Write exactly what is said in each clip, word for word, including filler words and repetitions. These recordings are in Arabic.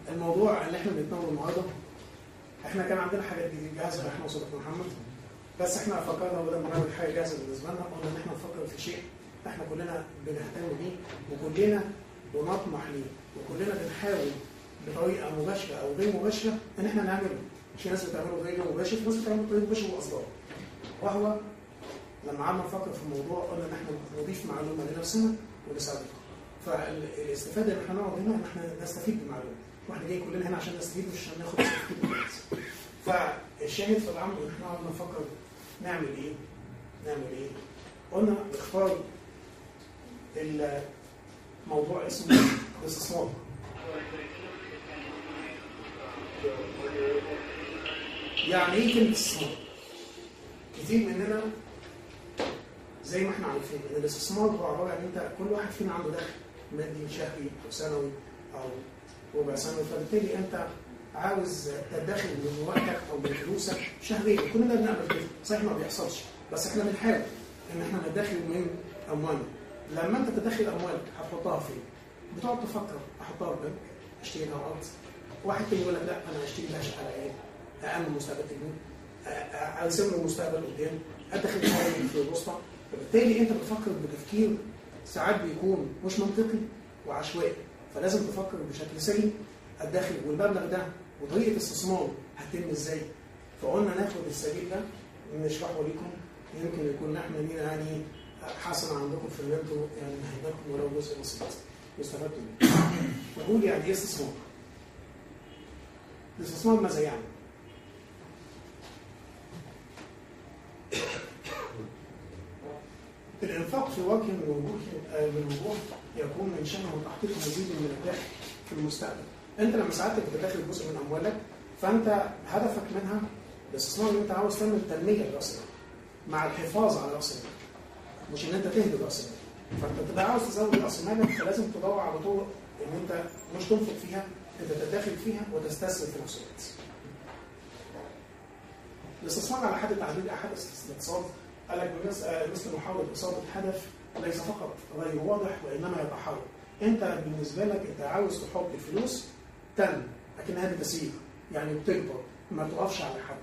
الموضوع اللي احنا بنتناوله النهارده، احنا كان عندنا حاجات جديده جاهزه احنا وصديق محمد، بس احنا فكرنا بدل ما نعمل حاجه جاهزه بالنسبه لنا قلنا ان احنا نفكر في شيء احنا كلنا بنهتم بيه وكلنا بنطمح ليه وكلنا بنحاول بطريقه مباشره او غير مباشره ان احنا نعمله. في ناس بتعمله غير مباشر، في ناس بتعمله بطريقه مباشره واصدار. وهو لما قعدنا نفكر في الموضوع قلنا ان احنا نضيف معلومه لنفسنا ونساعدكم. فالاستفاده ان احنا نقعد هنا ان احنا نستفيد بالمعلومه، واحنا جايين كلنا هنا عشان نستفيد مش عشان ناخد استفيد. فالشاهد في الامر ان احنا قعدنا نفكر نعمل ايه؟ نعمل ايه؟ قلنا نختار الموضوع اسمه الاستثمار. يعني ايه كلمه استثمار؟ كتير مننا زي ما احنا عارفين ان الاستثمار هو عباره عن انت كل واحد فينا عنده دخل مادي شهري او سنوي او ربع سنوي، فبالتالي انت عاوز تدخل من وقتك او من فلوسك شهريا. كلنا بنعمل كده، صحيح ما بيحصلش بس احنا بنحاول ان احنا ندخل من اموالنا. لما انت تدخل اموالك هتحطها فين؟ بتقعد تفكر احطها في بنك، اشتري لها ارض. واحد تاني يقول لك لا انا هشتري لها شقه ايه؟ اامن مستقبل تجنين، ارسم له مستقبل قدام، ادخل حاجه في الوسطى. فبالتالي انت بتفكر بتفكير ساعات بيكون مش منطقي وعشوائي، فلازم تفكر بشكل سليم. الدخل والمبلغ ده وطريقه الاستثمار هتتم ازاي؟ فقلنا ناخد السبيل ده نشرحه لكم، يمكن يكون احنا لينا يعني حسنه عندكم في اللي انتوا يعني نهيناكم ولو جزء بسيط واستفدتوا منه. نقول يعني ايه استثمار؟ الاستثمار ماذا يعني؟ الانفاق في وجه من وجوه من وجوه يكون من شأنه تحقيق مزيد من الدخل في المستقبل. انت لما ساعتك بتدخل جزء من اموالك فانت هدفك منها الاستثمار ان انت عاوز تعمل تنميه لراس المال مع الحفاظ على راس المال، مش ان انت تهدر راس المال. فانت بتبقى عاوز تزود راس مالك فلازم تدور على طرق ان انت مش تنفق فيها، انت تدخل فيها وتستثمر في نفس الوقت. الاستثمار على حد تعديل احد الاقتصاد قال لك مثل محاولة إصابة هدف ليس فقط غير واضح وإنما يتحرك. أنت بالنسبة لك أنت عاوز تحط الفلوس تن لكنها بتسير، يعني بتكبر ما تقفش على حد.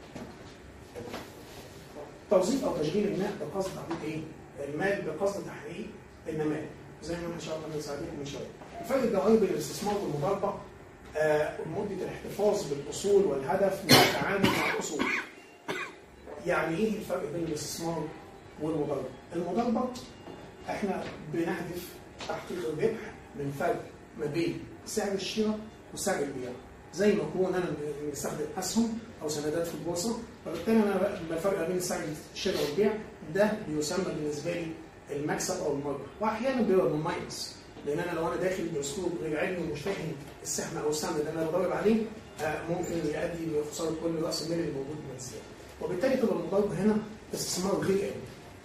توظيف أو تشغيل الماء بقصد تحقيق إيه؟ المال بقصد تحقيق النماء، زي ما احنا شرحنا من ساعتين من شوية. الفرق الجوهري بين الاستثمار والمضاربة آه مدة الاحتفاظ بالأصول والهدف من التعامل مع الأصول. يعني ايه الفرق بين الاستثمار والمضاربه؟ المضاربه احنا بنهدف تحقيق الربح من فرق ما بين سعر الشراء وسعر البيع. زي ما اكون انا بستخدم اسهم او سندات في البورصه، فبالتالي انا الفرق بين سعر الشراء والبيع ده بيسمى بالنسبه لي المكسب او المربح، واحيانا بيبقى مميز لان انا لو انا داخل باسلوب غير علمي ومش فاهم السهم او السهم اللي انا بضرب عليه ممكن يؤدي لخساره كل راس المال اللي موجود من السهم. وبالتالي تبقى المضاربه هنا استثمار غير علمي.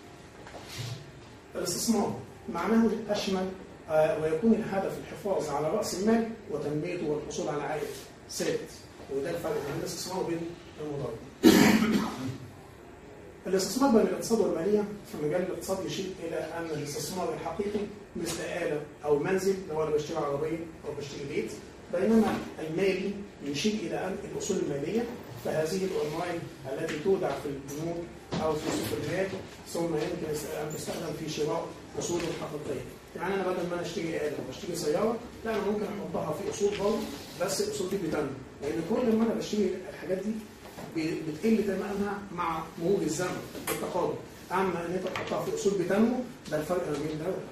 الاستثمار معناه اشمل آه ويكون الهدف الحفاظ على راس المال وتنميته والحصول على عائد ثابت، وده الفرق بين الاستثمار وبين المضاربه. الاستثمار بين الاقتصاد والماليه في مجال الاقتصاد يشير الى ان الاستثمار الحقيقي مثل آلة او منزل لو انا بشتري عربيه او بشتري بيت، بينما المالي يشير الى ان الاصول الماليه فهذه الأموال التي تودع في البنوك أو في السوبرماركت ثم يمكن أن تستخدم في شراء أصول حقيقية. يعني أنا بدل ما أنا أشتري آلة وأشتري سيارة، لا أنا ممكن أحطها في أصول برضه بس الأصول دي بتنمو، لأن كل ما أنا بشتري الحاجات دي بتقل ثمنها مع مرور الزمن بالتقادم. أما أن أنت تحطها في أصول بتنمو ده الفرق ما بين ده وده.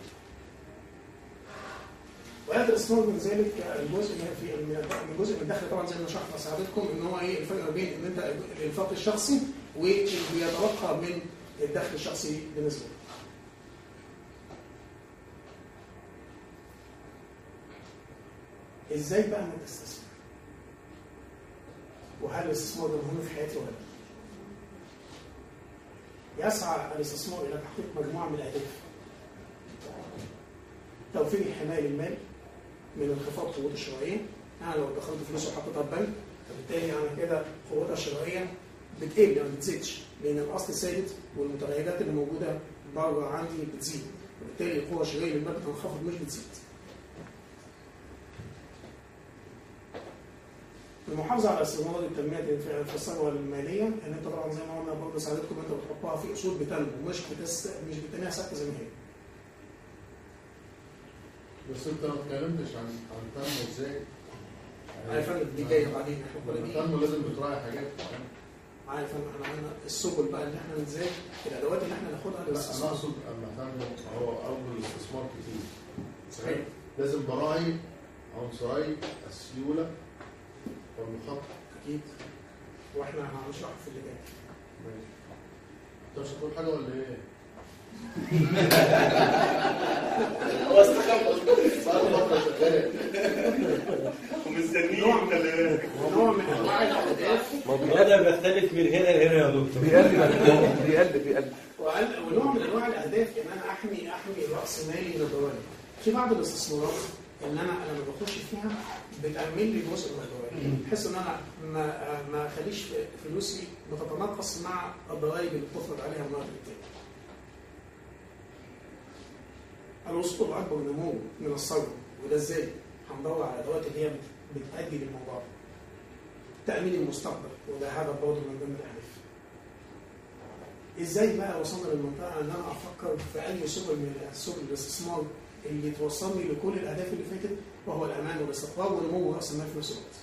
وهذا الاستثمار من ذلك الجزء في من جزء من الدخل طبعا زي ما شرحنا ساعدتكم ان هو ايه الفرق بين ان انت الانفاق الشخصي واللي بيتوقع من الدخل الشخصي بالنسبه لك. ازاي بقى انا استثمر؟ وهل الاستثمار ده مهم في حياتي ولا لا؟ يسعى الاستثمار الى تحقيق مجموعه من الاهداف. توفير الحمايه للمال من انخفاض قوته الشرائيه. انا لو دخلت فلوس وحطيتها في بنك فبالتالي انا كده قوتها الشرائيه بتقل ما بتزيدش لان الاصل ثابت والمتغيرات اللي موجوده بره عندي بتزيد، وبالتالي القوه الشرائيه للمال بتنخفض مش بتزيد. المحافظه على استثمار التنميه في الثروه الماليه، ان انت طبعا زي ما قلنا برضه ساعدتكم انت بتحطها في اصول بتنمو مش بتس مش بتنميها ثابته زي ما هي. بس انت ما اتكلمتش عن عن تنمو ازاي؟ عارف انا دي جايه بعدين التنمو لازم بتراعي حاجات. عارف انا احنا عندنا السبل بقى اللي احنا ازاي الادوات اللي احنا ناخدها للاستثمار. لا انا اقصد اما تنمو هو اول الاستثمار كتير. صحيح. لازم براعي عنصري السيوله والمخاطره. اكيد. واحنا هنشرح في اللي جاي. ماشي. انت مش هتقول حاجه ولا ايه؟ هو استخبط بقى له فتره شغال ومستنيين. نوع من انواع الاهداف. الهدف بيختلف من هنا لهنا يا دكتور. بيقلب بيقلب بيقلب. ونوع من انواع الاهداف ان انا احمي احمي راس مالي من الضرائب. في بعض الاستثمارات ان انا لما بخش فيها بتأمن لي جزء من الضرائب، بحيث ان انا ما ما اخليش فلوسي بتتناقص مع الضرائب اللي بتفرض عليها من وقت للتاني. الوصول الاكبر نمو من الثروه، وده ازاي؟ هندور على الادوات اللي هي بتؤدي للموضوع ده. تأمين المستقبل، وده هذا برضه من ضمن الاهداف. ازاي بقى وصلنا للمنطقه ان انا افكر في اي سبل من سبل الاستثمار اللي توصلني لكل الاهداف اللي فاتت، وهو الامان والاستقرار ونمو راس المال في نفس الوقت.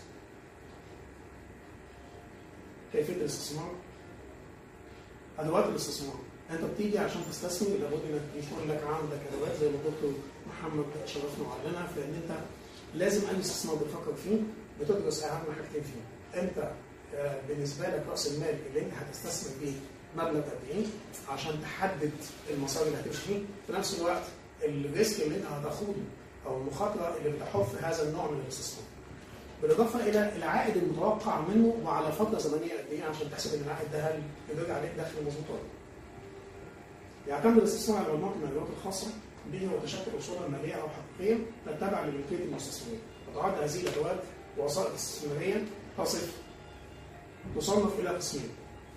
كيفيه الاستثمار؟ ادوات الاستثمار. انت بتيجي عشان تستثمر لابد انك يكون لك عندك ادوات زي ما الدكتور محمد شرفنا وعلنا، فان انت لازم اي استثمار بتفكر فيه بتدرس اهم حاجتين فيه. انت بالنسبه لك راس المال اللي انت هتستثمر بيه مبلغ قد ايه عشان تحدد المسار اللي هتمشي فيه، في نفس الوقت الريسك اللي انت هتاخده او المخاطره اللي بتحف هذا النوع من الاستثمار. بالاضافه الى العائد المتوقع منه وعلى فتره زمنيه قد ايه عشان تحسب ان العائد ده هل يدر عليك دخل مظبوط ولا لا. يعتمد الاستثمار على مجموعه الماليات الخاصه به وتشكل اصولا ماليه او حقيقيه تتبع لملكيه المستثمرين. وتعد هذه الادوات ووسائط استثماريه تصف تصنف الى قسمين.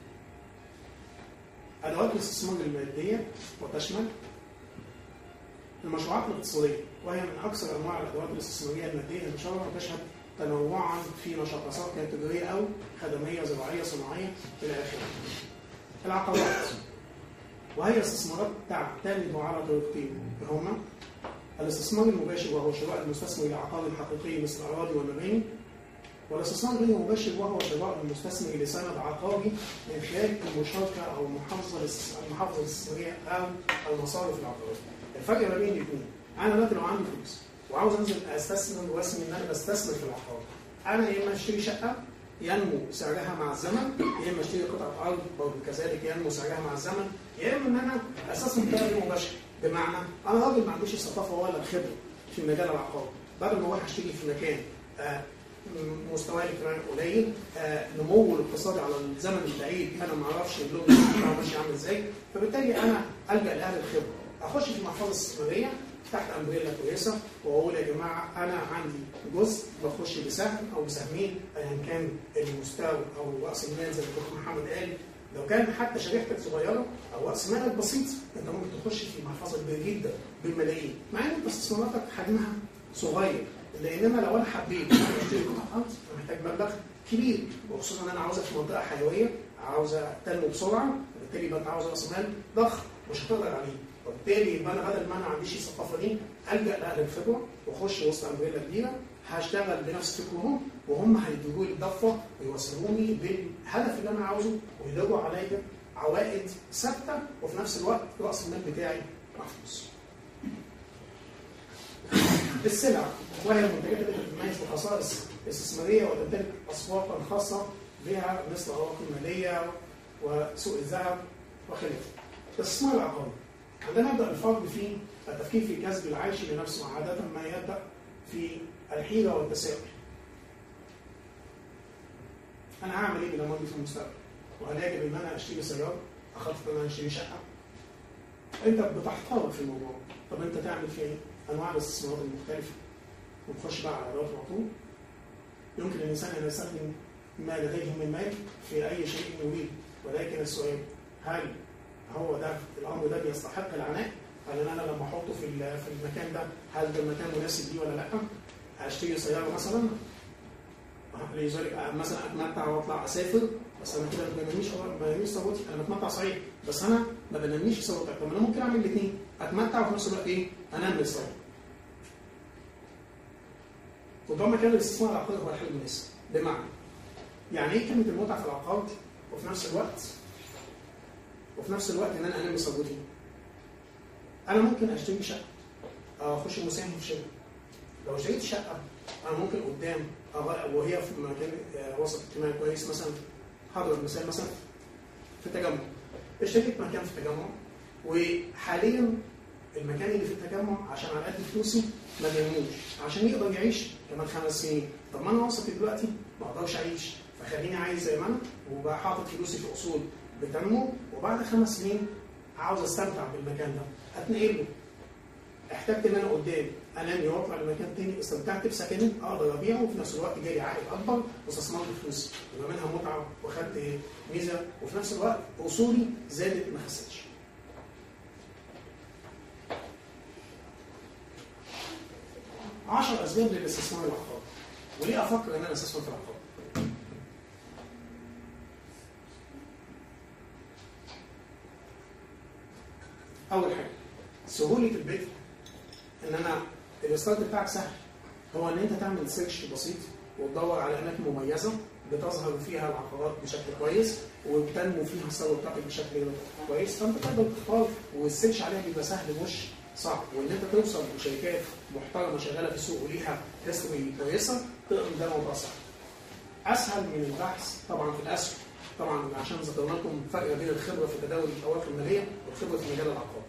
ادوات الاستثمار الماديه وتشمل المشروعات الاقتصاديه، وهي من اكثر انواع الادوات الاستثماريه الماديه انتشارا وتشهد تنوعا في نشاطات سواء كانت تجاريه او خدميه زراعيه صناعيه الى اخره. العقارات، وهي استثمارات تعتمد على طريقتين هما الاستثمار المباشر وهو شراء المستثمر لعقار حقيقي مثل الاراضي والمباني، والاستثمار غير المباشر وهو شراء المستثمر لسند عقاري من خلال المشاركه او المحافظه المحافظه الاستثماريه او المصارف العقاريه. الفرق ما بين الاثنين، انا دلوقتي لو عندي فلوس وعاوز انزل استثمر واسمي ان انا بستثمر في العقار، انا يا اما اشتري شقه ينمو سعرها مع الزمن، يا اما اشتري قطعه ارض برضه كذلك ينمو سعرها مع الزمن، يا اما ان انا استثمر بطريقه غير مباشره، بمعنى انا راجل ما عنديش الثقافه ولا الخبره في مجال العقار، بدل ما اروح اشتري في مكان آه مستواه الاجتماعي قليل، آه نمو الاقتصادي على الزمن البعيد انا ما اعرفش اللون بتاعه ماشي عامل ازاي، فبالتالي انا الجا لاهل الخبره، اخش في محفظه استثماريه تحت امبريلا كويسه واقول يا جماعه انا عندي جزء بخش بسهم او بسهمين ايا كان المستوى او راس المال زي ما الدكتور محمد قال، لو كان حتى شريحتك صغيره او راس مالك بسيط انت ممكن تخش في محفظه كبيره جدا بالملايين، مع ان انت استثماراتك حجمها صغير، لانما لو انا حبيت اشتري قطعه ارض محتاج مبلغ كبير، وخصوصا ان انا عاوزها في منطقه حيويه عاوزه تنمو بسرعه، وبالتالي يبقى انت عاوز راس مال ضخم مش هتقدر عليه، وبالتالي يبقى انا بدل ما انا ما عنديش الثقافه دي الجا لاهل الخبره واخش وسط امبريلا كبيره هشتغل بنفس فكرهم وهم هيدوا لي الضفه ويوصلوني بالهدف اللي انا عاوزه ويدوروا عليا عوائد ثابته وفي نفس الوقت راس المال بتاعي محفوظ. السلع وهي المنتجات التي تتميز بخصائص استثماريه وتمتلك اسواقا خاصه بها مثل الاسواق الماليه وسوق الذهب وخلافه. الاستثمار العقاري عندما يبدا الفرد في التفكير في جذب العيش لنفسه عاده ما يبدا في الحيره والتساؤل. انا هعمل ايه بالاموال دي في المستقبل؟ وهل يجب ان انا اشتري سياره؟ اخطط ان انا اشتري شقه؟ انت بتحتار في الموضوع، طب انت تعمل فيه ايه؟ انواع الاستثمارات المختلفه ونخش بقى على ادوات العقود. يمكن الانسان ان يستخدم ما لديه من مال في اي شيء يريد، ولكن السؤال هل هو ده الامر ده بيستحق العناء؟ هل انا لما احطه في في المكان ده هل ده المكان مناسب لي ولا لا؟ هشتري سياره مثلا لذلك مثلا اتمتع واطلع اسافر، بس انا كده ما بنميش ما بنميش ثروتي، انا بتمتع صحيح بس انا ما بنميش ثروتي. طب انا ممكن اعمل الاثنين، اتمتع وفي نفس الوقت ايه؟ انمي ثروتي. وطبعا كان الاستثمار العقاري هو الحل المناسب. بمعنى يعني ايه كلمه المتعه في العقار وفي نفس الوقت وفي نفس الوقت ان انا انمي ثروتي؟ انا ممكن اشتري شقه، اخش مساهم في شركه. لو اشتريت شقه انا ممكن قدام وهي في مكان وسط اجتماعي كويس، مثلا هضرب مثال مثلا في التجمع، اشتريت مكان في التجمع وحاليا المكان اللي في التجمع عشان على قد فلوسي ما بينموش، عشان يقدر يعيش كمان خمس سنين. طب ما انا وسط دلوقتي ما اقدرش اعيش، فخليني عايز زي ما انا وبقى حاطط فلوسي في اصول بتنمو، وبعد خمس سنين عاوز استمتع بالمكان ده اتنقل له. احتجت ان انا قدام انامي واطلع لمكان تاني، استمتعت بسكني اقدر ابيعه وفي نفس الوقت جالي عائد اكبر واستثمرت فلوسي يبقى منها متعه واخدت ميزه، وفي نفس الوقت اصولي زادت ما خسرتش. عشر اسباب للاستثمار العقاري. وليه افكر ان انا استثمر في العقار؟ اول حاجه سهوله البدء، ان انا الستارت بتاعك سهل، هو ان انت تعمل سيرش بسيط وتدور على اماكن مميزه بتظهر فيها العقارات بشكل كويس وبتنمو فيها الثروه بتاعتك بشكل كويس، فانت تقدر تختار والسيرش عليها بيبقى سهل مش صعب، وان انت توصل لشركات محترمه شغاله في السوق وليها هيستوري كويسه تقدر ده موضوع صعب. اسهل من البحث طبعا في الاسهم، طبعا عشان ذكرنا لكم فرق بين الخبره في تداول الاوراق الماليه والخبره في مجال العقار.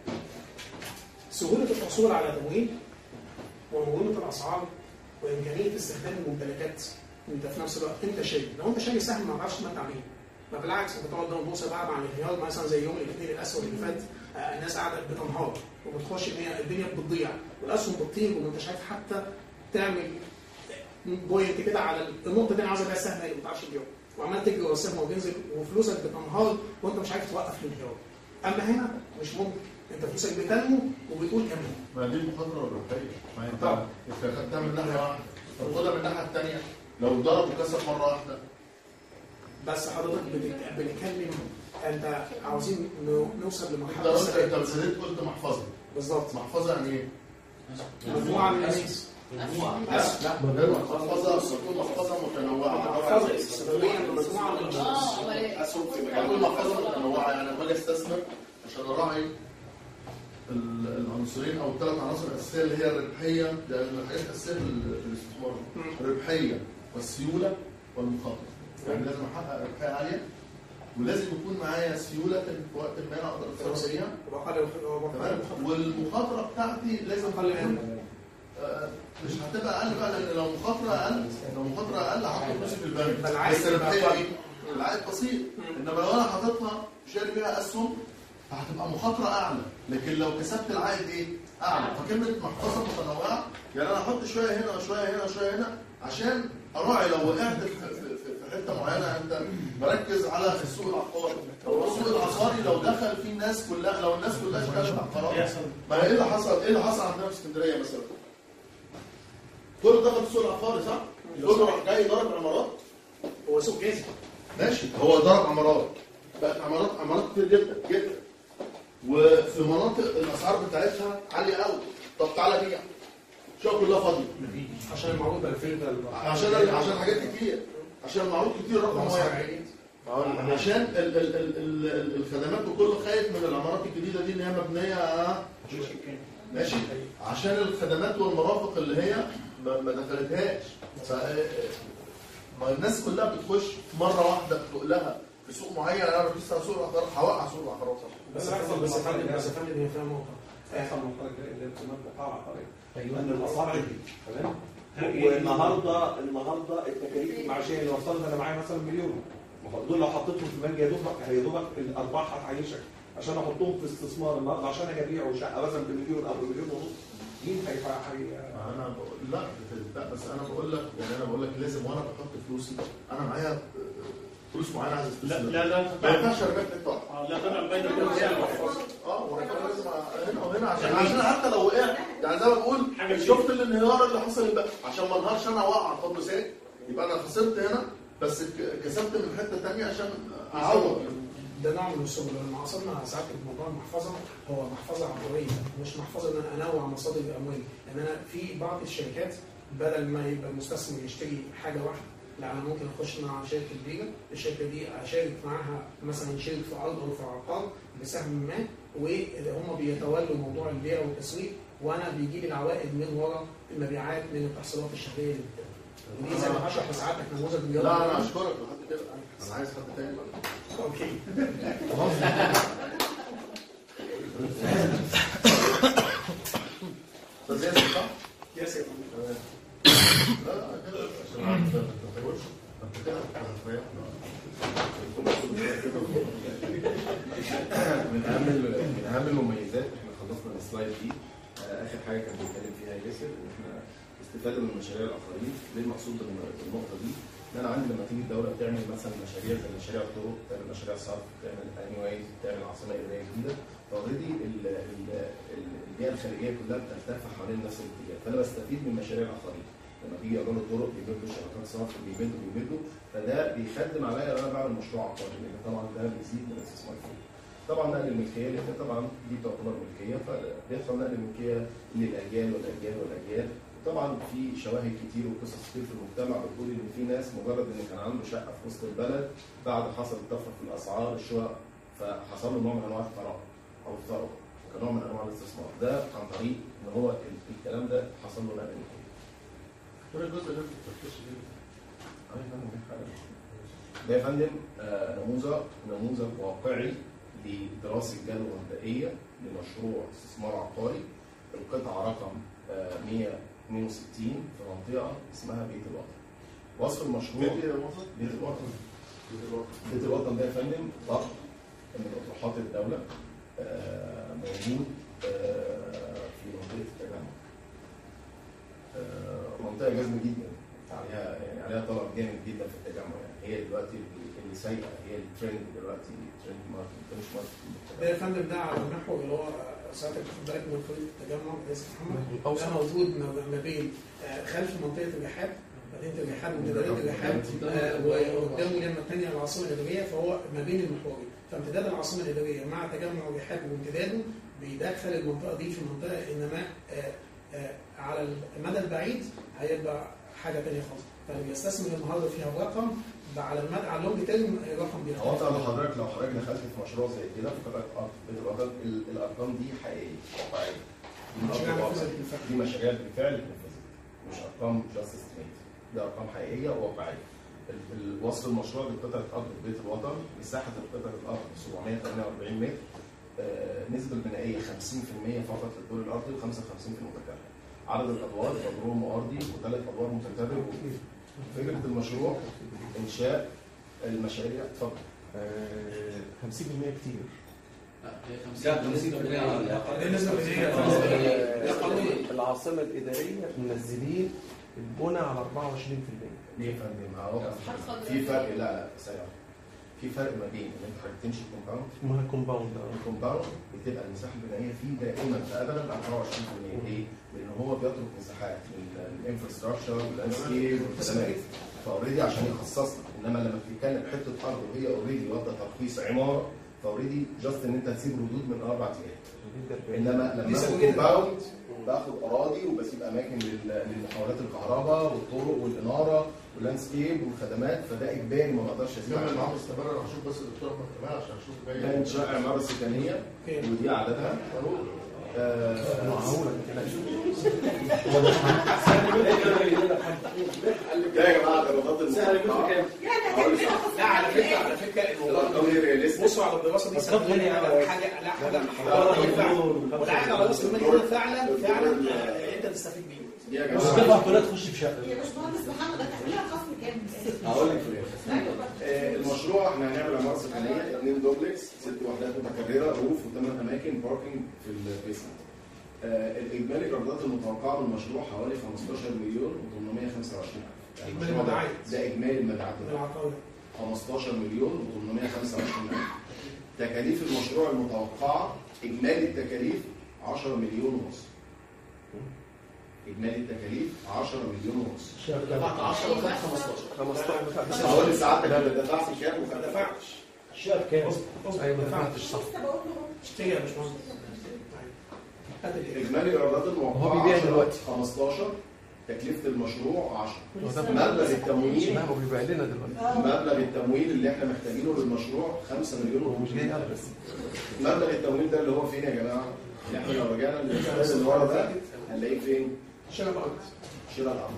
سهوله الحصول على تمويل ومرونه الاسعار وامكانيه استخدام الممتلكات. انت في نفس الوقت انت شاري، لو انت شاري سهم ما تعرفش تمتع بيه، ما بالعكس انت بتقعد قدام البورصه بعد عن الانهيار مثلا زي يوم الاثنين الاسود اللي فات، آه الناس قاعده بتنهار وبتخش ان هي الدنيا بتضيع والاسهم بتطير وما انتش عارف حتى تعمل بوينت كده على النقطه دي، انا عاوز ابيع السهم اللي ما تعرفش تبيعه وعمال تجري ورا السهم وبينزل وفلوسك بتنهار وانت مش عارف توقف الانهيار. اما هنا مش ممكن، انت فلوسك بتنمو وبتقول كمان. ما دي المخاطره والربحيه، ما انت انت خدتها من ناحيه واحده، طب خدها من الناحيه الثانيه لو ضرب وكسر مره واحده. بس حضرتك بنتكلم انت عاوزين نوصل لمرحله انت انت بس قلت محفظه. بالظبط. محفظه يعني ايه؟ مجموعه من الناس. مجموعه لا بدل محفظه تكون محفظه متنوعه. محفظه استثماريه مجموعه من اسهم في مجال محفظه متنوعه، يعني لما اجي استثمر عشان اراعي العنصرين او الثلاث عناصر الاساسيه اللي هي الربحيه، لان الحاجات الاساسيه في الاستثمار الربحيه والسيوله والمخاطره. يعني لازم احقق ربحيه عاليه ولازم يكون معايا سيوله في وقت ما انا اقدر اتصرف فيها. تمام. والمخاطره بتاعتي لازم اقل مش هتبقى اقل بقى، لان لو مخاطره اقل لو مخاطره اقل هحط فلوسي في البنك بس الربحيه ايه؟ العائد بسيط. انما لو انا حاططها شاري بيها اسهم فهتبقى مخاطره اعلى، لكن لو كسبت العائد ايه؟ اعلى. فكلمه محفظه متنوعه يعني انا احط شويه هنا وشويه هنا وشويه هنا عشان اراعي لو وقعت في حته معينه. انت مركز على السوق العقاري، لو السوق العقاري لو دخل فيه الناس كلها، لو الناس كلها اشتغلت عقارات، ما ايه اللي حصل؟ ايه اللي حصل عندنا في اسكندريه مثلا؟ كله دخل السوق العقاري صح؟ كله راح جاي ضرب عمارات. هو سوق جاذب ماشي، هو ضرب عمارات، بقت عمارات عمارات كتير جدا جدا، وفي مناطق الاسعار بتاعتها عاليه قوي. طب تعالى بيع، الشقق كلها فاضيه عشان المعروض ألفين، عشان عشان حاجات كتير، عشان المعروض كتير رقم واحد، عشان ال ال ال ال الخدمات وكله خايف من العمارات الجديده دي ان هي مبنيه ماشي، عشان الخدمات والمرافق اللي هي ما دخلتهاش. ما الناس كلها بتخش مره واحده بتقول لها في سوق معين، انا بركز على سوق العقارات هوقع سوق العقارات. بس احسن بس افندم بس افندم هي فيها نقطه احسن نقطه الالتزامات بقطاع عقاري، لان الاسعار عاليه تمام. والنهارده النهارده التكاليف المعاشيه اللي وصلنا انا معايا مثلا مليون، دول لو حطيتهم في بنك يا دوبك هي دوبك الارباح هتعيشك، عشان احطهم في استثمار النهارده عشان اجي ابيع شقه مثلا بمليون او بمليون ونص، مين هيدفع حي؟ انا بقول لا لا بس انا بقول لك يعني انا بقول لك لازم وانا بحط فلوسي انا معايا فلوس معينه عايز استثمر. لا لا ما ينفعش ارميها في حته اه لا طبعا بين المحفظه اه وانا لازم هنا وهنا عشان عشان حتى لو وقعت يعني زي ما بقول شفت الانهيار اللي حصل بقى عشان ما انهارش انا واقع فضل ساكت. يبقى انا خسرت هنا بس كسبت من حته ثانيه عشان اعوض. ده نوع من السبل. لما وصلنا ساعات موضوع المحفظه هو محفظه عبوريه، مش محفظه ان انا انوع مصادر الاموال. يعني انا في بعض الشركات بدل ما يبقى المستثمر يشتري حاجه واحده، لا انا ممكن اخش مع شركه كبيره، الشركه دي اشارك معاها مثلا شريك في ارض او في عقار بسهم ما، وهم بيتولوا موضوع البيع والتسويق، وانا بيجي لي العوائد من وراء المبيعات من التحصيلات الشهريه اللي بتاعتي. ودي زي ما هشرح لساعتك نموذج رياضي. لا انا اشكرك لحد كده، انا عايز حد تاني بقى. اوكي. استاذ ياسر صح؟ ياسر. لا لا كده عشان عارف ما تقولش انت كده هتريحنا. من اهم من اهم المميزات احنا خلصنا السلايد دي. اخر حاجه كان بيتكلم فيها ياسر ان احنا استفاده من مشاريع الاخرين. ليه المقصود بالنقطه دي؟ ان انا عندي لما تيجي الدوله بتعمل مثلا مشاريع زي مشاريع الطرق، بتعمل مشاريع صرف، بتعمل انيويز، بتعمل عاصمه اداريه جديده، فاوريدي البيئه الخارجيه كلها بتلتف حوالين نفس الاتجاه، فانا بستفيد من مشاريع الاخرين. لما بيجي يعملوا طرق بيمدوا شبكات صرف بيمدوا بيمدوا فده بيخدم عليا لو انا بعمل مشروع عقاري، لان طبعا ده بيزيد من الاستثمار فيه. طبعا نقل الملكيه لان طبعا دي تعتبر ملكيه، فبيحصل نقل الملكيه للاجيال والاجيال والاجيال. طبعا في شواهد كتير وقصص كتير في المجتمع بتقول ان في ناس مجرد ان كان عنده شقه في وسط البلد بعد حصل طفره في الاسعار الشقق فحصل له نوع من انواع الثراء او الثروه كنوع من انواع الاستثمار، ده عن طريق ان هو الكلام ده حصل له نقل الملكيه. كل الجزء اللي انت بتركز فيه ده يا فندم آه نموذج نموذج واقعي لدراسه جدوى مبدئيه لمشروع استثمار عقاري. القطعه رقم آه مية واثنين وستين في منطقه اسمها بيت الوطن. وصف المشروع بيت الوطن بيت الوطن بيت الوطن بيت الوطن ده يا فندم ضخم من اطروحات الدوله آه موجود آه في منطقه التجمع. آه منطقه جذب جدا عليها يعني عليها طلب جامد جدا في التجمع. يعني هي دلوقتي اللي سايقه هي الترند دلوقتي ترند ماركت مش ماركت. ده يا فندم ده على المحور اللي هو ساعتك تاخد بالك من خريطه التجمع يا سيدي محمد. ده موجود ما بين خلف منطقه الرحاب، مدينه الرحاب ومدينه الرحاب، وقدامه اليمه الثانيه العاصمه الاداريه، فهو ما بين المحورين. فامتداد العاصمه الاداريه مع تجمع الرحاب وامتداده بيدخل المنطقه دي في منطقه انما على المدى البعيد هيبقى حاجه ثانيه خالص. فاللي بيستثمر النهارده فيها الرقم على المدى على اللونج تيرم الرقم بيختلف. هو طبعا حضرتك لو حضرتك دخلت في مشروع زي كده في قطعه بيت الوطن الارقام دي حقيقيه واقعيه. دي مشاريع بالفعل اتنفذت مش ارقام جاست استيميت، دي ارقام حقيقيه وواقعيه. الوصف المشروع بقطعه ارض في بيت الوطن، مساحه قطعه الارض سبعمية وتمانية واربعين متر، آه نسبه البنائيه خمسين في المية فقط للدور الارضي وخمسة وخمسين في المتكرر. عدد الادوار مبروم وارضي وثلاث ادوار متكرر. فكره المشروع انشاء المشاريع. اتفضل. خمسين في المية كتير. لا خمسين في المية بالنسبه العاصمه الاداريه منزلين البنى على اربعة وعشرين في المية. ليه يا فندم؟ في فرق. لا لا سريع. في فرق ما بين ان انت حضرتك تمشي كومباوند. ما كومباوند الكومباوند بتبقى المساحه البنائيه فيه دائما فابدا اربعة وعشرين في المية. ليه؟ لان هو بيترك مساحات للانفراستراكشر واللاندسكيب والخدمات. فاوريدي عشان يخصص لك، انما لما بتتكلم حته ارض وهي اوريدي واخده ترخيص عماره فاوريدي جاست ان انت تسيب ردود من اربع جهات. انما لما اخد كومباوند باخد اراضي وبسيب اماكن للمحاولات الكهرباء والطرق والاناره واللاندسكيب والخدمات، فده اجباري ما بقدرش اسيبها. كمل معاهم استمر هشوف بس الدكتور احمد كمال عشان اشوف باقي. ده انشاء عماره سكنيه ودي عددها معقوله لا يا جماعه ده بفضل سهل جدا كام؟ لا على فكره على فكره الارقام دي رياليستيك. بصوا على الدراسه دي سبب على حاجه لا حاجه والعائد على راس المال هنا فعلا فعلا انت تستفيد بيه. يا جماعه كلها تخش في شقه. يا باشمهندس محمد هتعملها خصم كام؟ هقول لك في المشروع احنا هنعمل عماره سكنيه اثنين دوبلكس ست وحدات متكرره روف وثمان اماكن باركنج في البيسمنت. الاجمالي الايرادات المتوقعه بالمشروع حوالي خمستاشر مليون وثمانمية وخمسة وعشرين الف. اجمالي المبيعات ده اجمالي المبيعات العقاري خمستاشر مليون وثمانمية وخمسة وعشرين الف. تكاليف المشروع المتوقعه اجمالي التكاليف عشرة مليون ونص. اجمالي التكاليف عشرة مليون ونص. بعد عشرة وخد خمستاشر. خمستاشر هقول لسعادتك انا دفعت كام وما دفعتش. الشهر كام؟ ايوه ما دفعتش صح. لسه بقول له اشتري يا باشمهندس. هات الإيه. اجمالي الايرادات هو الموقعه بيبيع عشرة، دلوقتي. خمستاشر، تكلفه المشروع عشرة، هو ده مبلغ التمويل لا هو بيبيع لنا دلوقتي. مبلغ التمويل اللي احنا محتاجينه للمشروع خمسة مليون هو مش جاي و بس. مبلغ التمويل ده اللي هو فين يا جماعه؟ احنا لو رجعنا للمثال اللي ورا ده هنلاقيه فين؟ شراء الأرض. شراء الارض.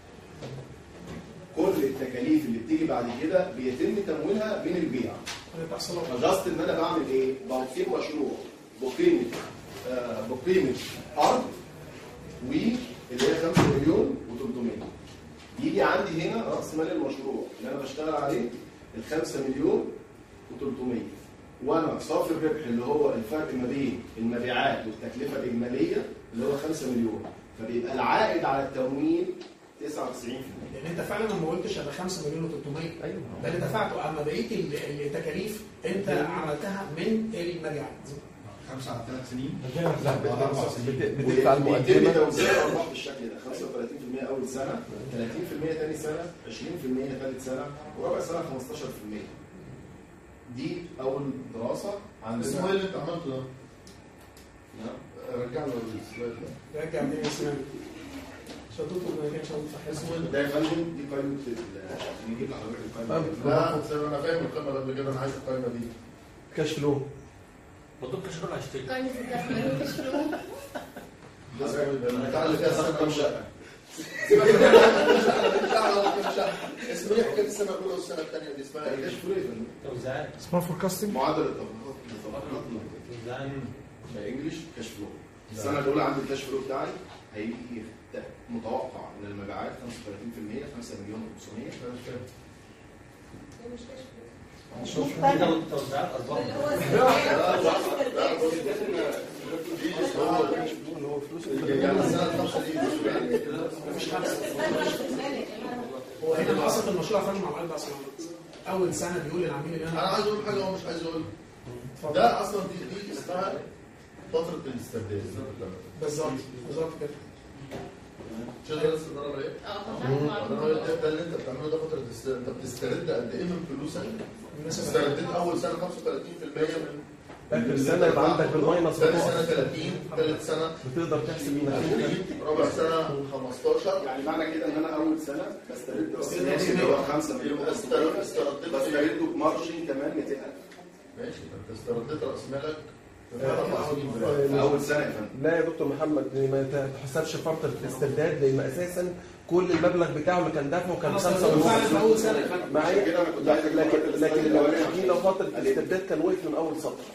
كل التكاليف اللي بتيجي بعد كده بيتم تمويلها من البيع. اللي بتحصل فجاست ان انا بعمل ايه؟ بوفير مشروع بقيمه آه بقيمه ارض واللي هي خمسة مليون وثلاثمية. يجي عندي هنا راس مال المشروع اللي انا بشتغل عليه ال خمسة مليون وثلاثمية، وانا صافي الربح اللي هو الفرق ما بين المبيعات والتكلفه الاجماليه اللي هو خمسة مليون، فبيبقى العائد على التمويل تسعة وتسعين بالمية. يعني انت فعلا ما قلتش انا خمسة مليون وثلاثمية. ايوه ده اللي دفعته، اما بقيه ال- التكاليف انت عملتها من المبيعات. خمسة على ثلاث سنين. لا أربع سنين. بت- بتدفع بيتم المقدمه. توزيع الارباح بالشكل ده خمسة وثلاثين بالمية اول سنه، ثلاثين بالمية ثاني سنه، عشرين بالمية ثالث سنه، ورابع سنه خمستاشر بالمية. دي اول دراسه عندنا. اسمه ايه اللي انت عملته ده؟ نعم. رجع له السلايد ده. رجع تاني اسمها شطوطه ما كانش صح. اسمه ده يا فندم دي قائمه ال- نجيب لحضرتك القائمه دي. لا سيب انا فاهم القائمه اللي قبل كده، انا عايز القائمه دي. كاش فلو. بطل كشكول هشتري. قائمة الدخل مش فلوس. ده اسمه ايه ده؟ بتاع اللي فيها سنه كام شقه؟ اسمه ايه حكايه السنه الاولى والسنه الثانيه دي اسمها ايه؟ كاش فلو يا فندم. توزيعات. اسمها فوركاستنج. معدل التفاضل التفاضل توزيعات. انجلش كاش فلو. السنه الاولى عندي الكاش فلو بتاعي هيجي متوقع ان المبيعات خمسة وثلاثين بالمية خمسة مليون وخمسمية. ده مش كشف. دي توزيعات ارباح. اللي هو دي اسمها اللي هو فلوس يعني السنه الخمسه دي مفيش خمسه. المالك. هو هنا الاصل المشروع فاهم مع الاربع سنوات. اول سنه بيقول للعميل ان انا انا عايز اقول حاجه هو مش عايز يقول. ده اصلا دي دي اسمها فتره الاسترداد. بالظبط بالظبط كده. شغل الاستداره ايه؟ اه ده اللي انت بتعمله ده فتره الاسترداد. انت بتسترد قد ايه من فلوسك؟ استرديت اول سنه خمسة وثلاثين بالمية من اخر سنه يبقى عندك بالماينس ثاني سنه ثلاثين، ثالث سنه بتقدر تحسب انك عشرين، رابع سنه خمستاشر. يعني معنى كده ان انا اول سنه بسترد راس مالي اللي هو خمسة مليون استرديت بسترده بمارجن كمان مئتين ألف ماشي. انت استرديت راس مالك في اول سنه يا فندم. لا يا دكتور محمد ما تحسبش فتره الاسترداد لان اساسا كل المبلغ بتاعه اللي كان دافعه كان خمسة ونص اول سنه معايا. كده انا كنت عايز لكن لكن لو دي لو فتره الاسترداد كان وقف من اول سطر.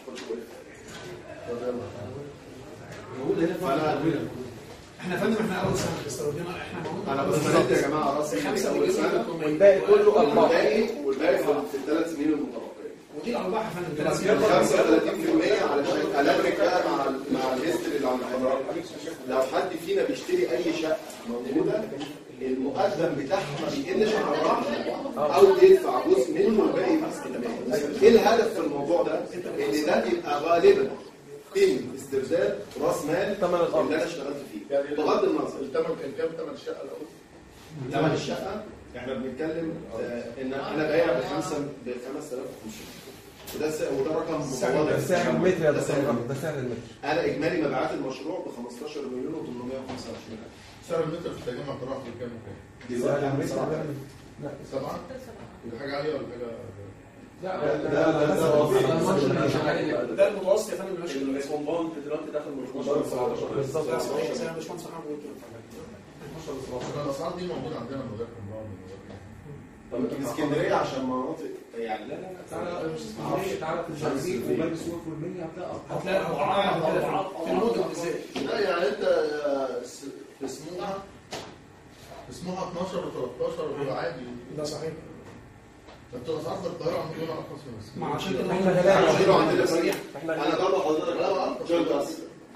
فانا احنا فندم احنا اول سنه استوردنا احنا انا بسترد يا جماعه راس مالي اول سنه والباقي كله ارباح. والباقي والباقي في الثلاث سنين المتبقيه. ودي الارباح يا فندم خمسة وثلاثين بالمية علشان ألمك بقى مع ال- مع الهيستوري اللي عند حضرتك. لو حد فينا بيشتري أي شقة موجودة المقدم بتاعها ما بيقلش عن أربعة أو يدفع جزء منه والباقي يبقى استلامات. إيه الهدف في الموضوع ده؟ إن ده يبقى غالبا قيمة استرداد رأس مال ثمن الأرض اللي أنا اشتغلت فيه. بغض النظر الثمن كان كام ثمن الشقه الاول؟ ثمن الشقة احنا بنتكلم آه ان انا بايع بخمسة ب خمسة آلاف وخمسمية وده س... وده رقم متواضع. ده سعر المتر يا ده سعر دكتور المتر. ده سعر المتر. انا اجمالي مبيعات المشروع ب خمستاشر مليون وثمانمية وخمسة وعشرين ألف. سعر المتر في التجمع تراوح بكام وكام؟ سعر دلوقتي عامل المتر سبعة. بيعمل- لا سبعه؟ دي حاجه عاليه ولا حاجه؟ لا لا لا ده المتوسط يا فندم ماشي. الكومباوند دلوقتي داخل مشروع سبعتاشر. بالظبط. ده صحيح زي ما باشمهندس محمد قلت عشان الاسعار دي موجوده عندنا من غير كومباوند. طب اسكندريه عشان مناطق يعني لا لا لا تعالى مش اسكندريه تعالى في الجزيره وبني سويف والمنيا هتلاقي هتلاقي أربعة في المدن بالذات. لا يعني انت س- في سموحه في سموحه اتناشر و13 وبيبقى عادي. ده صحيح. انت الاسعار في القاهره عندنا ارخص من اسكندريه. ما عشان كده احنا هم- غلابه عشان عندنا سريع. احنا انا برضه حضرتك لا جولد اصلا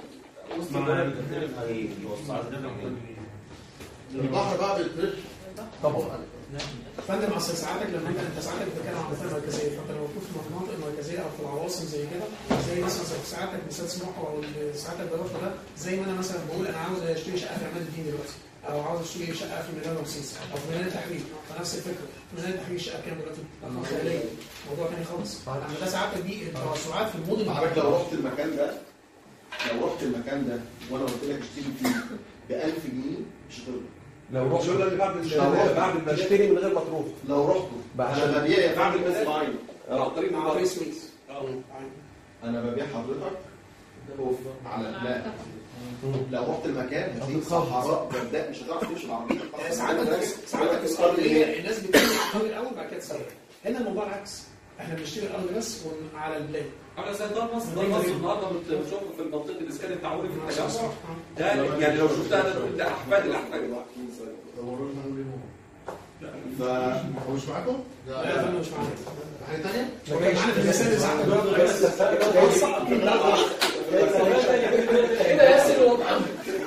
البحر بقى بيترش طبعا. فندم اصل ساعاتك لما انت انت ساعاتك بتتكلم عن المنطقه المركزيه فانت لو كنت في المناطق المركزيه او في العواصم زي كده زي مثلا زي ساعاتك مثال سموحه او اللي ساعاتك بروح ده زي ما انا مثلا بقول انا عاوز اشتري شقه في عماد الدين دلوقتي او عاوز اشتري شقه في ميدان رمسيس او في ميدان التحرير، فنفس الفكره. ميدان التحرير الشقه كام دلوقتي؟ ارقام خياليه، موضوع تاني خالص. انا ده ساعات دي التوسعات في المدن. حضرتك لو رحت المكان ده لو رحت المكان ده وانا قلت لك اشتري فيه ب ألف جنيه مش هترضى. لو رحت اللي بعد بعد ما اشتري من غير ما تروح. لو رحته انا ببيع بعمل بس معين اه طريق مع مع رئيس ميس. انا ببيع حضرتك اوف على لا لو رحت المكان هتلاقي صحراء جرداء مش هتعرف تمشي بالعربيه. ساعات ساعات الاسكندريه الناس بتشتري الارض الاول بعد كده تسوق. هنا الموضوع العكس، احنا بنشتري الارض بس على البلاد. انا زي ده مصر ده مصر النهارده بتشوفه في منطقه الاسكان التعاوني في التجمع ده يعني لو شفتها ده احفاد الاحفاد ف هو مش معاكم؟ لا لا مش معانا. حاجه ثانيه؟ هو كان معانا في المسائل ساعات بس كده ياسر الوضع.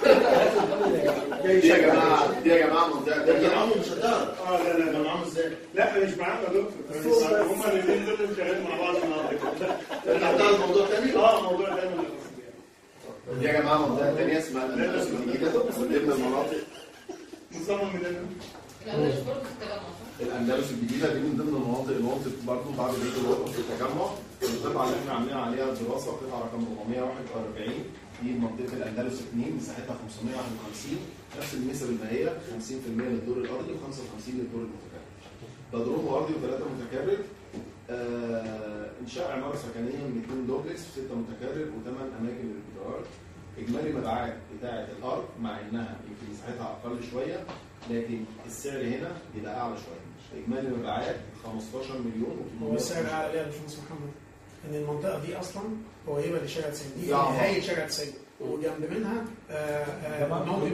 دي يا جماعه دي يا جماعه منطقه ده كان عامل مش هتعرف. اه لا لا كان عامل ازاي؟ لا مش معانا يا دكتور، هم الاثنين دول شغالين مع بعض النهارده. انت بتاع الموضوع الثاني؟ اه موضوع دايما دي يا جماعه منطقه ثانيه اسمها الاندلس الجديده من ضمن المناطق مصمم من هنا. لا مش برضه في التجمع. الاندلس الجديده دي من ضمن المناطق المناطق برضه بعد بيت الوقت في التجمع. القطعه اللي احنا عاملين عليها دراسه قطعه رقم أربعمائة وواحد وأربعين دي منطقه الاندلس اثنين مساحتها خمسمائة وواحد وخمسين نفس النسب المائيه خمسين بالمئة للدور الارضي وخمسة وخمسين للدور المتكرر. تضرب ارضي وثلاثه متكرر. آه انشاء عماره سكنيه من اثنين دوبلكس وسته متكرر وثمان اماكن للجدار. اجمالي مبيعات بتاعه الارض مع انها يمكن مساحتها اقل شويه لكن السعر هنا بيبقى اعلى شويه. اجمالي مبيعات خمستاشر مليون هو السعر اعلى ليه يا باشمهندس محمد؟ ان المنطقه دي اصلا قريبه لشارع تسعين، دي نهايه شارع تسعين وجنب منها ماونتن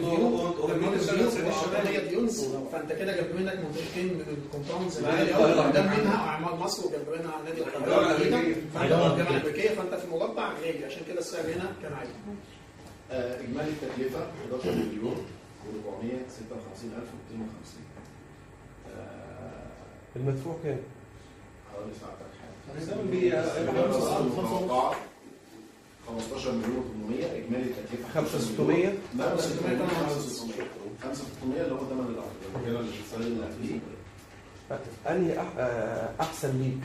فيو ديونز، فانت كده جنب منك منطقتين من الكومباوندز العاليه قوي، قدام منها اعمار مصر وجنب منها نادي القاهره الجديده، فانت الجامعه الامريكيه، فانت في مربع غالي عشان كده السعر هنا كان عالي. اجمالي التكلفه حداشر مليون وأربعمائة وستة وخمسين ألف ومئتين وخمسين. المدفوع كام؟ حوالي ساعتك حاجه خمستاشر مليون وثمانمائة. اجمالي التكلفه خمسة آلاف وستمائة. لا خمسة آلاف وستمائة اللي هو ثمن الارض الرجاله اللي بتصلي اللي قبليه. انهي أح... احسن ليك؟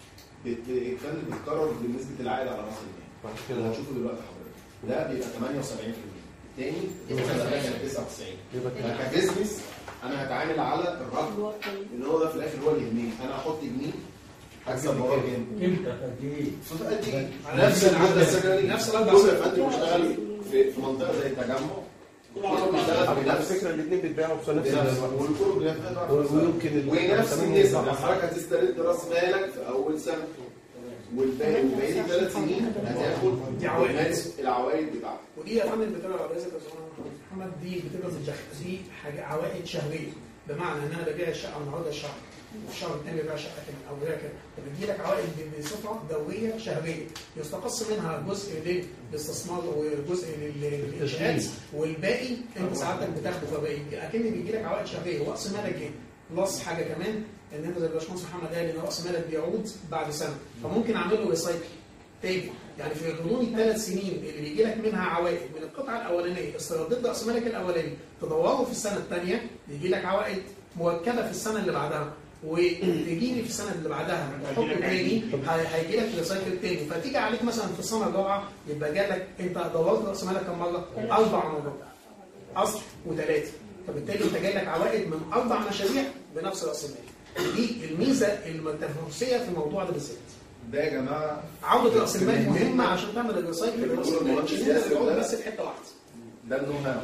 كان بيتكرر بنسبه العائد على راس المال. كده هنشوفه دلوقتي حضرتك. ده بيبقى ثمانية وسبعين بالمئة. الثاني بيبقى تسعة وتسعين. يبقى كبزنس انا هتعامل على الرقم اللي هو ده في الاخر هو اللي يهمني. انا احط جنيه هكسب وراه كام؟ امتى قد ايه؟ قد ايه؟ نفس العدد السكني نفس الاربع سنين فانت بشتغل في في منطقه زي التجمع كله بيشتغل على فكره الاثنين بيتباعوا في نفس الوقت والكل بيتباع ويمكن ونفس النسبه حضرتك هتسترد راس مالك في اول سنه والباقي والباقي ثلاث سنين هتاخد العوائد بتاعتك. ودي يا فندم بتبقى رئيسة محمد دي بتبقى في الجحد دي حاجه عوائد شهريه، بمعنى ان انا ببيع الشقه النهارده الشهر الشهر الثاني بيبيع شقه كمان او بيبيع كده، فبتجي لك عوائد بصفه دوريه شهريه يستقص منها جزء للاستثمار وجزء للانشاءات والباقي انت ساعتك بتاخده، فباقي اكن بيجي لك عوائد شهريه وراس مالك جاي بلس حاجه كمان ان انت زي الباشمهندس محمد قال ان راس مالك بيعود بعد سنه، فممكن اعمل له ريسايكل تاني. يعني في غضون الثلاث سنين اللي بيجي لك منها عوائد من القطعه الاولانيه استرديت راس مالك الاولاني تدوره في السنه الثانيه يجي لك عوائد مركبه في السنه اللي بعدها وتجي لي في السنه اللي بعدها تحطه تاني هيجي لك ريسايكل تاني، فتيجي عليك مثلا في السنه الرابعه يبقى جالك انت دورت راس مالك كم مره؟ اربع مرات اصل وثلاثه، فبالتالي انت جاي لك عوائد من اربع مشاريع بنفس راس المال. دي الميزه التنافسيه في الموضوع ده بالذات. ده يا جماعه عوده راس المال مهمه عشان تعمل الريسايكل راس المال مش بس في حته واحده. ده النو هاو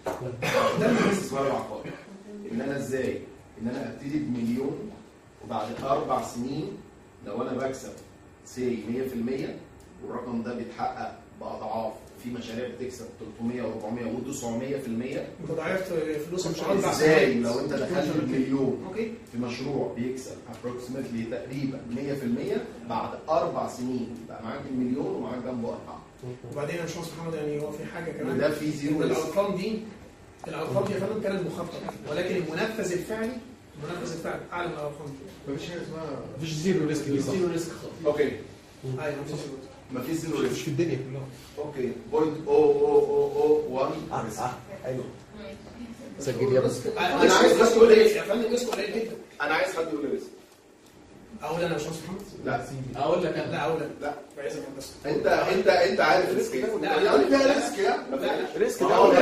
ده الاستثمار العقاري ان انا ازاي ان انا ابتدي بمليون وبعد اربع سنين لو انا بكسب سي مية في المية والرقم ده بيتحقق باضعاف، في مشاريع بتكسب ثلاثمائة وأربعمائة وتسعمائة في المية. انت ضاعفت فلوسك في اربع سنين. ازاي لو انت دخلت بمليون في مشروع بيكسب ابروكسيمتلي تقريبا مية في المية بعد اربع سنين يبقى معاك المليون ومعاك جنبه اربعه. وبعدين يا باشمهندس محمد يعني هو في حاجه كمان ده في زيرو. الارقام دي الارقام دي يا فندم كانت مخططه ولكن المنفذ الفعلي المنفذ الفعلي اعلى من الارقام دي. مفيش حاجه اسمها مفيش زيرو ريسك دي. زيرو ريسك خالص. اوكي ايوه مفيش مفيش زيرو ريسك مش في الدنيا كلها. اوكي بوينت او او او او واحد اه اه ايوه سجل يا بس. انا عايز حد يقول لي يا فندم الريسك قليل جدا. انا عايز حد يقول لي ريسك. اقول انا يا باشمهندس محمد؟ لا اقول لك لا اقول لك لا فاذا كان بس انت انت انت عارف ريسك ايه؟ لا انا فيها ريسك يا ريسك ده اقول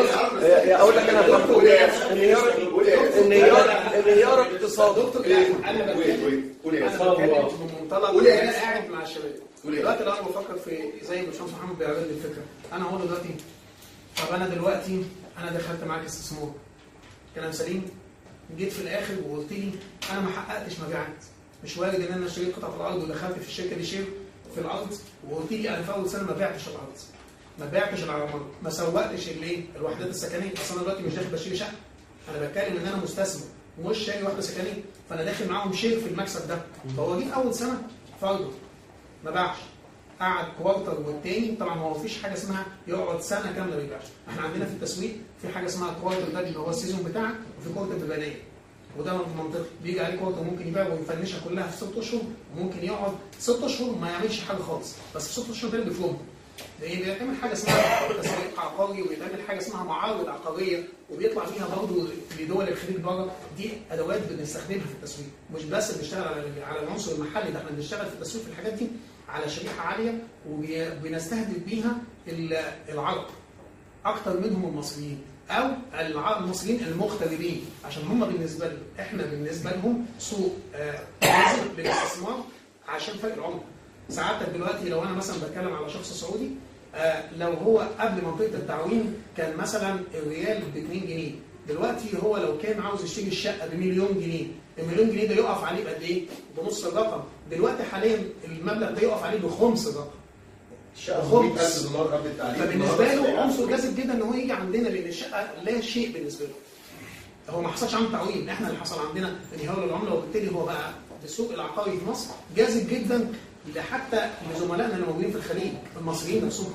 اقول لك انا انهيار انهيار انهيار اقتصادي. دكتور انا بتكلم قول يا انا بتكلم من منطلق انا قاعد مع الشباب دلوقتي. لو انا بفكر في زي ما الباشمهندس محمد بيعرض لي الفكره، انا هقول له دلوقتي طب انا دلوقتي انا دخلت معاك استثمار كلام سليم، جيت في الاخر وقلت لي انا ما حققتش مبيعات، مش وارد ان انا اشتريت قطعه في الارض ودخلت في الشركه دي شير في الارض وقلت لي انا في اول سنه ما بعتش الارض، ما بعتش العمارات، ما سوقتش الايه الوحدات السكنيه. اصل انا دلوقتي مش داخل بشتري شقه، انا بتكلم ان انا مستثمر مش شاري وحده سكنيه، فانا داخل معاهم شير في المكسب ده. فهو جه اول سنه فرضه ما باعش، قعد كوارتر والتاني. طبعا هو مفيش حاجه اسمها يقعد سنه كامله ما يبيعش، احنا عندنا في التسويق في حاجه اسمها كوارتر ده اللي هو السيزون بتاعك، وفي كوارتر بيبانيه، وده منطقي بيجي عليه كوارتر ممكن يبيع ويفنشها كلها في ست اشهر، وممكن يقعد ست اشهر ما يعملش حاجه خالص، بس في ست اشهر ده بيفرمه. ليه؟ بيتعمل حاجه اسمها تسويق عقاري، وبيتعمل حاجه اسمها معارض عقاريه، وبيطلع فيها برضه لدول الخليج بره. دي ادوات بنستخدمها في التسويق، مش بس بنشتغل على على العنصر المحلي ده، احنا بنشتغل في التسويق في الحاجات دي على شريحه عاليه، وبنستهدف بيها العرب اكتر منهم المصريين او المصريين المغتربين، عشان هم بالنسبه لهم احنا بالنسبه لهم سوق مناسب للاستثمار عشان فرق العمله. ساعتك دلوقتي لو انا مثلا بتكلم على شخص سعودي، آه لو هو قبل منطقه التعويم كان مثلا الريال ب اتنين جنيه، دلوقتي هو لو كان عاوز يشتري الشقه بمليون جنيه، المليون جنيه ده يقف عليه بقد ايه؟ بنص الرقم. دلوقتي حاليا المبلغ ده يقف عليه بخمس الرقم. الشقه مية ألف دولار قبل التعليم، فبالنسبه له عنصر جاذب جدا ان هو يجي عندنا، لان الشقه لا شيء بالنسبه له. هو ما حصلش عنده تعويم، احنا اللي حصل عندنا انهيار العمله، وبالتالي هو بقى في السوق العقاري في مصر جاذب جدا حتى لزملائنا اللي موجودين في الخليج المصريين نفسهم.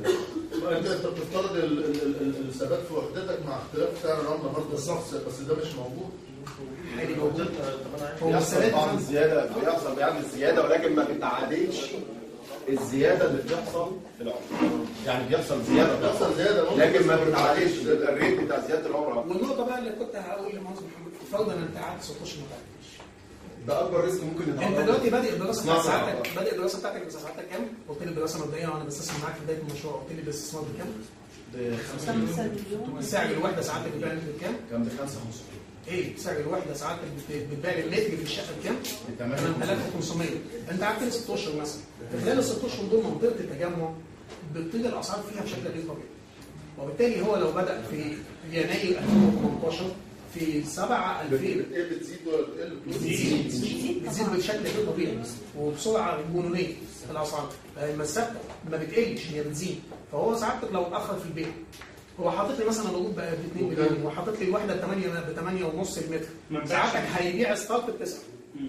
انت انت بتفترض الثبات في وحدتك مع اختلاف سعر العمله برضه بالظبط، بس ده مش موجود. هي موجود. هو بيحصل بعض الزياده، بيحصل بيعمل زياده، ولكن ما بتعادلش الزياده اللي بتحصل في العمله. يعني بيحصل زياده بيحصل زياده لكن ما بتعادلش الريت بتاع زياده العمره. والنقطه بقى اللي كنت هقول لمهندس محمد، فرضا ان انت قعدت ست اشهر ما تعرفش، ده اكبر ريسك ممكن يتعرض. انت دلوقتي بادئ الدراسه بتاعتك، بادئ الدراسه بتاعتك بساعتك كام؟ قلت لي الدراسه مبدئيا وانا بستثمر معاك في بدايه المشروع، قلت لي الاستثمار بكام؟ ب خمسة مليون. سعر الوحده ساعتك بتبيع المتر بكام؟ كان ب خمسة وخمسين. ايه سعر الوحده ساعتك بتبيع المتر في الشقه بكام؟ ب ثمانية آلاف وخمسمية. انت قعدت لي ست اشهر مثلا، في خلال الست اشهر دول منطقه التجمع بتطير الاسعار فيها بشكل غير طبيعي. وبالتالي هو لو بدا في يناير ألفين وثمانية عشر في سبعة ألفين بتزيد ولا بتقل؟ بتزيد بتزيد بشكل غير طبيعي وبسرعه جنونيه في الاسعار. المسافه ما بتقلش، هي بتزيد. فهو ساعتك لو اتاخر في البيع، هو حاطط لي مثلا العروض بقى ب اتنين مليون، وحاطط لي الواحده ب ثمانية ب ثمانية ونص المتر، ساعتك هيبيع ستارت ب تسعة.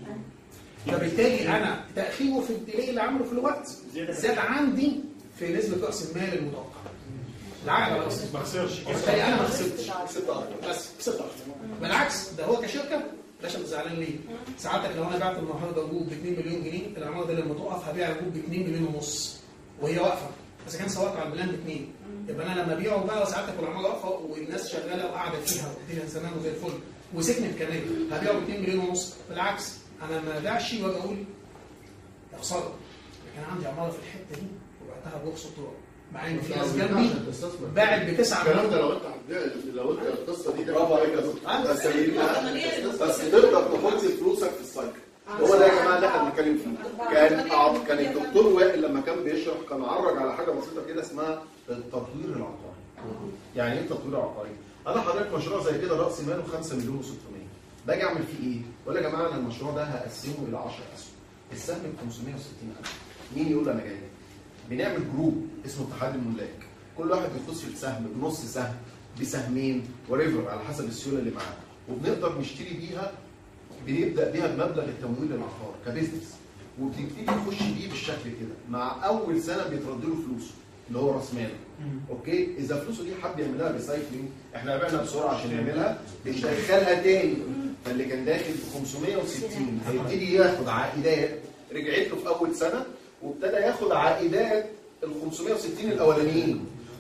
فبالتالي انا تاخيره في الديلي اللي عمله في الوقت زاد عندي في نسبه راس المال المتوقع. العقد على ما خسرش، بالتالي انا ما خسرتش، بس كسبت اكتر. بالعكس ده هو كشركه باشا زعلان ليه؟ ساعتك لو انا بعت النهارده عروض ب اتنين مليون جنيه، العماره دي لما تقف هبيع عروض ب اتنين مليون ونص وهي واقفه، بس كان سواق على البلان ب اتنين، يبقى انا لما ابيعه بقى ساعتك والعماره واقفه والناس شغاله وقاعده فيها والدنيا زمان وزي الفل وسكنت كمان، هبيعه ب اتنين مليون ونص. بالعكس انا ما ابيعش واجي اقول يا خساره، كان عندي عماره في الحته دي وبعتها برخص الطرق، مع ان في ناس جنبي باعت ب تسعة الكلام ده لو انت لو انت القصه دي برافو عليك يا دكتور. بس بس تقدر تحط فلوسك في السايكل. هو ده يا جماعه اللي احنا بنتكلم فيه. كان كان الدكتور وائل لما كان بيشرح كان عرج على حاجه بسيطه كده اسمها التطوير العقاري. يعني ايه التطوير العقاري؟ انا حضرتك مشروع زي كده راس ماله خمسة مليون وستمية، باجي اعمل فيه ايه؟ اقول يا جماعه انا المشروع ده هقسمه الى عشرة اسهم، السهم ب خمسمية وستين ألف. مين يقول انا جاي؟ بنعمل جروب اسمه اتحاد الملاك، كل واحد بيخش في السهم بنص سهم بسهمين وريفر على حسب السيوله اللي معاه، وبنقدر نشتري بيها، بنبدا بيها بمبلغ التمويل للعقار كبزنس، وبنبتدي نخش بيه بالشكل كده. مع اول سنه بيترد له فلوسه اللي هو راس ماله. اوكي، اذا فلوسه دي حب يعملها ريسايكلينج، احنا بعنا بسرعه عشان يعملها، بندخلها تاني. فاللي كان داخل ب خمسمية وستين هيبتدي ياخد عائدات رجعت له في اول سنه، وابتدى ياخد عائدات ال خمسمية وستين الاولانيين،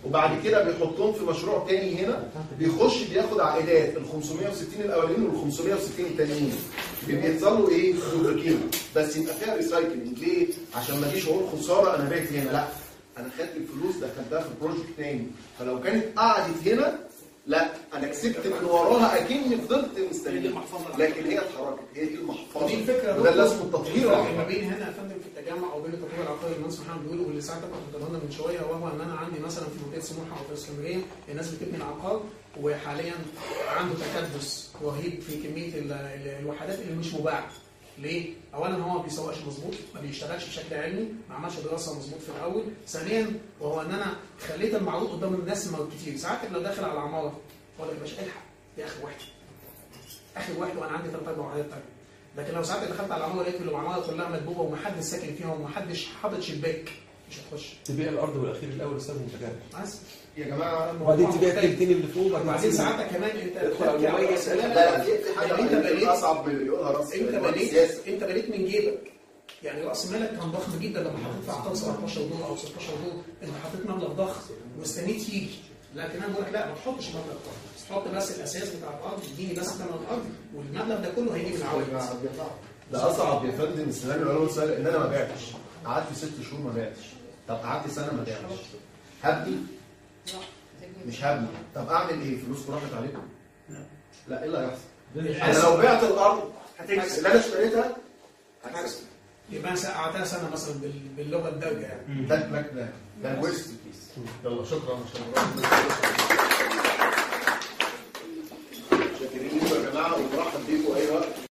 وبعد كده بيحطهم في مشروع تاني هنا، بيخش بياخد عائدات ال خمسمية وستين الاولانيين وال خمسمية وستين التانيين، بيحصلوا ايه؟ دوبليكيت، بس يبقى فيها ريسايكلينج. ليه؟ عشان ما اجيش اقول خساره انا بعت هنا، لا انا خدت الفلوس دخلتها في بروجكت تاني، فلو كانت قعدت هنا لا انا كسبت من وراها اكني فضلت مستني، لكن هي اتحركت، هي دي المحفظه. دي الفكره وده اللي اسمه التطهير ما بين هنا يا فندم في التجمع او بين التطوير العقاري اللي المهندس محمد بيقوله، واللي ساعتها كنت قلنا من شويه، وهو ان انا عندي مثلا في منطقه سموحه او في اسكندريه الناس بتبني العقار وحاليا عنده تكدس رهيب في كميه ال ال الوحدات اللي مش مباعه. ليه؟ اولا هو ما بيسوقش مظبوط، ما بيشتغلش بشكل علمي، ما عملش دراسه مظبوط في الاول. ثانيا وهو ان انا خليت المعروض قدام الناس مواد كتير، ساعات لو داخل على عماره ولا يا باشا الحق دي اخر واحده اخر واحده وانا عندي ثلاث اربع وحدات ثانيه. لكن لو ساعات دخلت على العماره لقيت العماره كلها مدبوبه ومحدش ساكن فيها ومحدش حاطط شباك مش هتخش. تبيع الارض والاخير الاول استاذ متجرد. بس يا جماعه وبعدين تبيع التلتين اللي فوق وبعدين ساعتها كمان انت تدخل على المميز. لا لا دي حاجه انت بنيت اصعب من اللي يقولها راس انت بنيت انت بنيت من جيبك. يعني راس مالك كان ضخم جدا لما حطيت في عقار سبعتاشر دور او ستاشر دور، انت حطيت مبلغ ضخم واستنيت يجي. لكن انا بقول لك لا ما تحطش مبلغ ضخم، حط بس الاساس بتاع الارض، اديني بس ثمن الارض والمبلغ ده كله هيجي من عوائد. ده اصعب يا فندم السيناريو اللي هو السؤال ان انا ما بعتش، قعدت ست شهور ما بعتش، طب قعدت سنه ما بعتش، هبني؟ مش هبني، طب اعمل ايه؟ فلوسكم راحت عليكم؟ لا ايه اللي هيحصل؟ انا لو بعت الارض هتكسب اللي انا اشتريتها هتكسب. يبقى انا قعدتها سنه مثلا باللغه الدارجه يعني. ده ده ده الورست كيس. يلا شكرا شكرا.